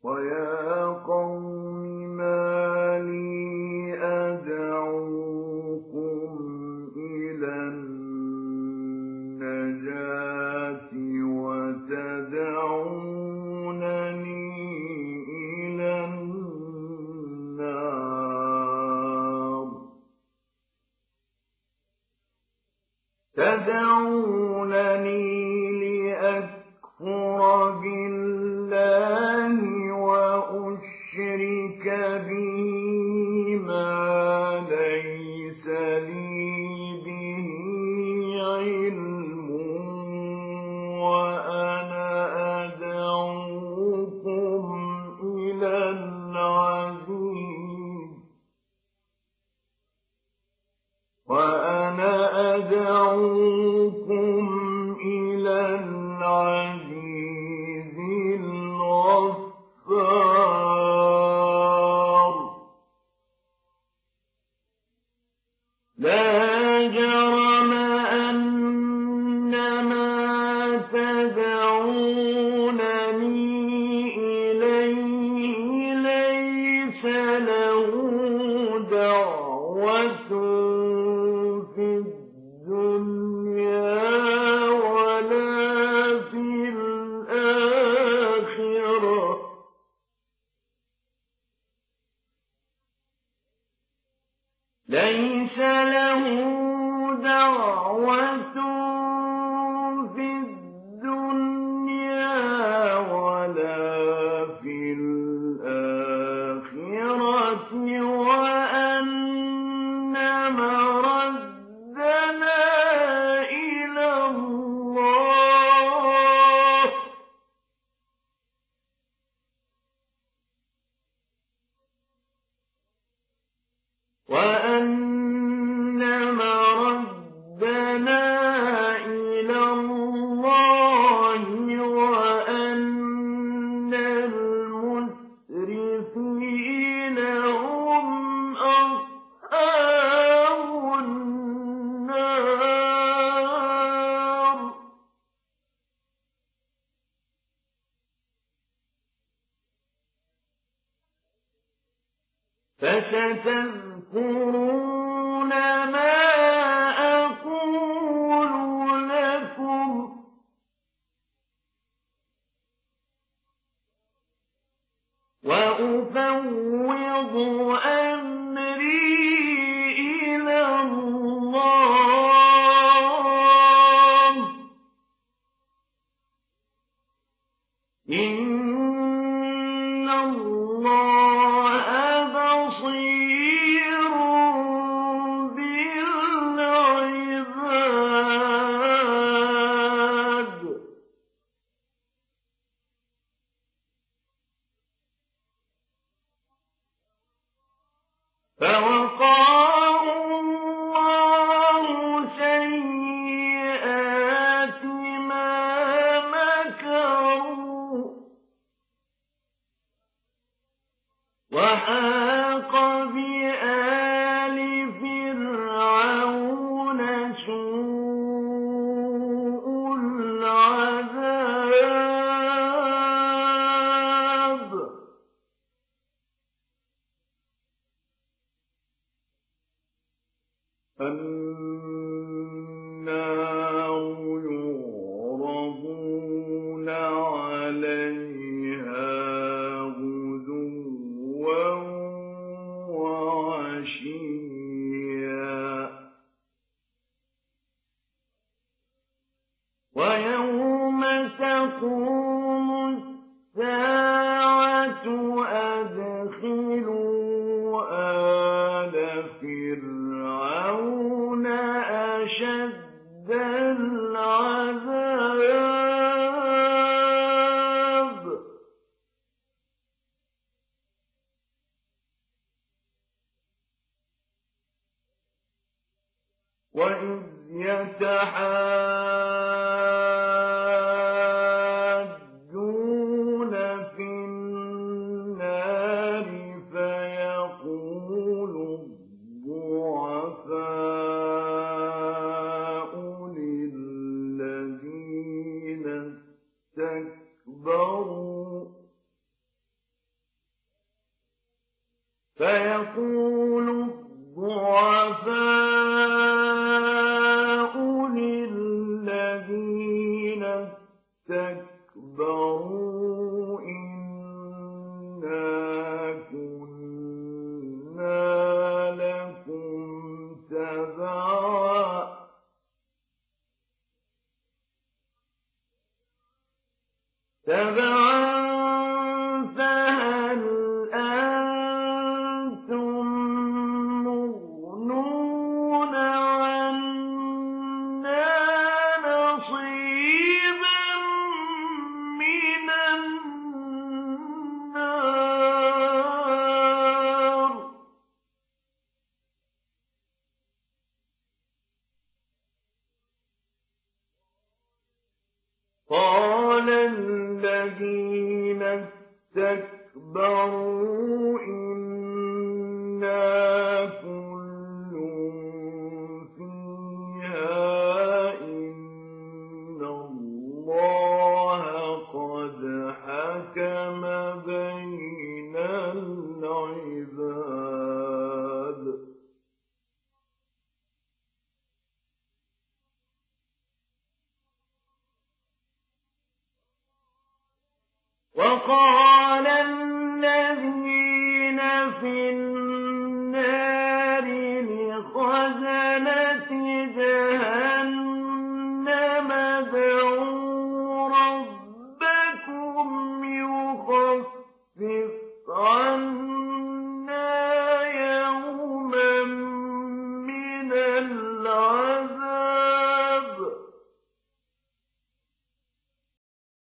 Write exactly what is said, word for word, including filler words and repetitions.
وَيَا قَوْمِ مَا لِي أَدْعُوكُمْ إِلَى النَّجَاةِ وَتَدْعُونَنِي إِلَى النَّارِ تَدْعُونَنِي لِأَكْفُرَ بِاللَّهِ وَأُشْرِكَ بِهِ مَا لَيْسَ لِي بِهِ عِلْمٌ وَأَنَا أَدْعُوكُمْ إِلَى الْعَزِيزِ وَأَنَا أَدْعُوكُمْ إِلَى الْعَزِيزِ الْغَفَّارِ لَا جَرَمَ أَنَّمَا تَدْعُونَنِي إِلَيْهِ لَيْسَ لَهُ دَعْوَةٌ فِي الدُّنْيَا وَلَا فِي الْآخِرَةِ لَيْسَ لَهُ دَعْوَةٌ فِي الدُّنْيَا وَلَا في الْآخِرَةِ وَأَنَّ مَرَدَّنَا إِلَى اللَّهِ وَأَنَّ مَرَدَّنَا إِلَى اللَّهِ وَأَنَّ الْمُسْرِفِينَ هُمْ أَصْحَابُ النَّارِ فَسَتَذْكُرُونَ مَا أَقُولُ لَكُمْ وَأُفَوِّضُ أَمْرِي إِلَى اللَّهِ إِنَّ اللَّهَ بَصِيرٌ بِالْعِبَادِ فَوَقَاهُ اللَّهُ سَيِّئَاتِ مَا مَكَرُوا وَحَاقَ بِآلِ فِرْعَوْنَ سُوءُ الْعَذَابِ النَّارُ يُعْرَضُونَ عَلَيْهَا غُدُوًّا وَعَشِيًّا وَيَوْمَ تَقُومُ السَّاعَةُ أَدْخِلُوا آلَ فِرْعَوْنَ أَشَدَّ الْعَذَابِ وَإِذْ يَتَحَاجُّونَ فِي النَّارِ فَيَقُولُ الضُّعَفَاءُ لِلَّذِينَ اسْتَكْبَرُوا فيقول الضعفاء للذين استكبروا إنا كنا لكم تبعا تبعا فهل أنتم مغنون عنا نصيبا من النار قال الذين استكبروا إنا كل فيها إن الله قد حكم بين العباد وقال